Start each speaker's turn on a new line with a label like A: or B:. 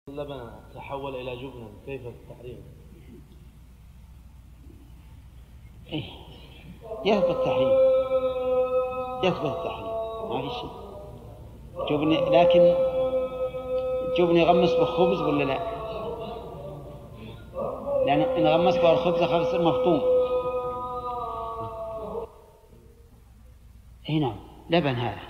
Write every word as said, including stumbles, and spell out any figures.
A: اللبن تحول إلى جبنا كيف التحريم؟
B: إيه يثبت التحريم، يثبت التحريم ما في شيء. جبن، لكن جبن يغمس بخبز ولا لا؟ لأن إن غمس بالخبز خبز مفطوم. هنا لبن هذا.